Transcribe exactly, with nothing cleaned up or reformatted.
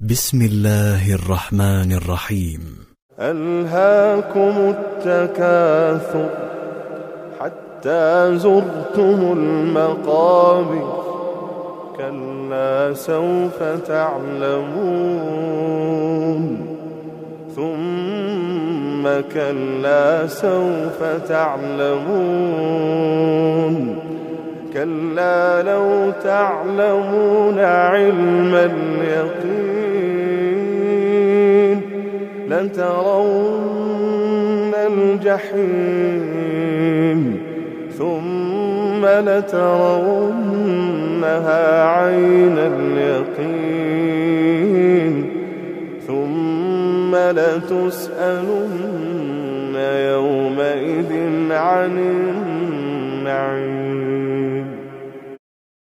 بسم الله الرحمن الرحيم. ألهاكم التكاثر حتى زرتم المقابر كلا سوف تعلمون ثم كلا سوف تعلمون كلا لو تعلمون علم اليقين لترون الجحيم ثم لترونها عين اليقين ثم لتسألن يومئذ عن النعيم.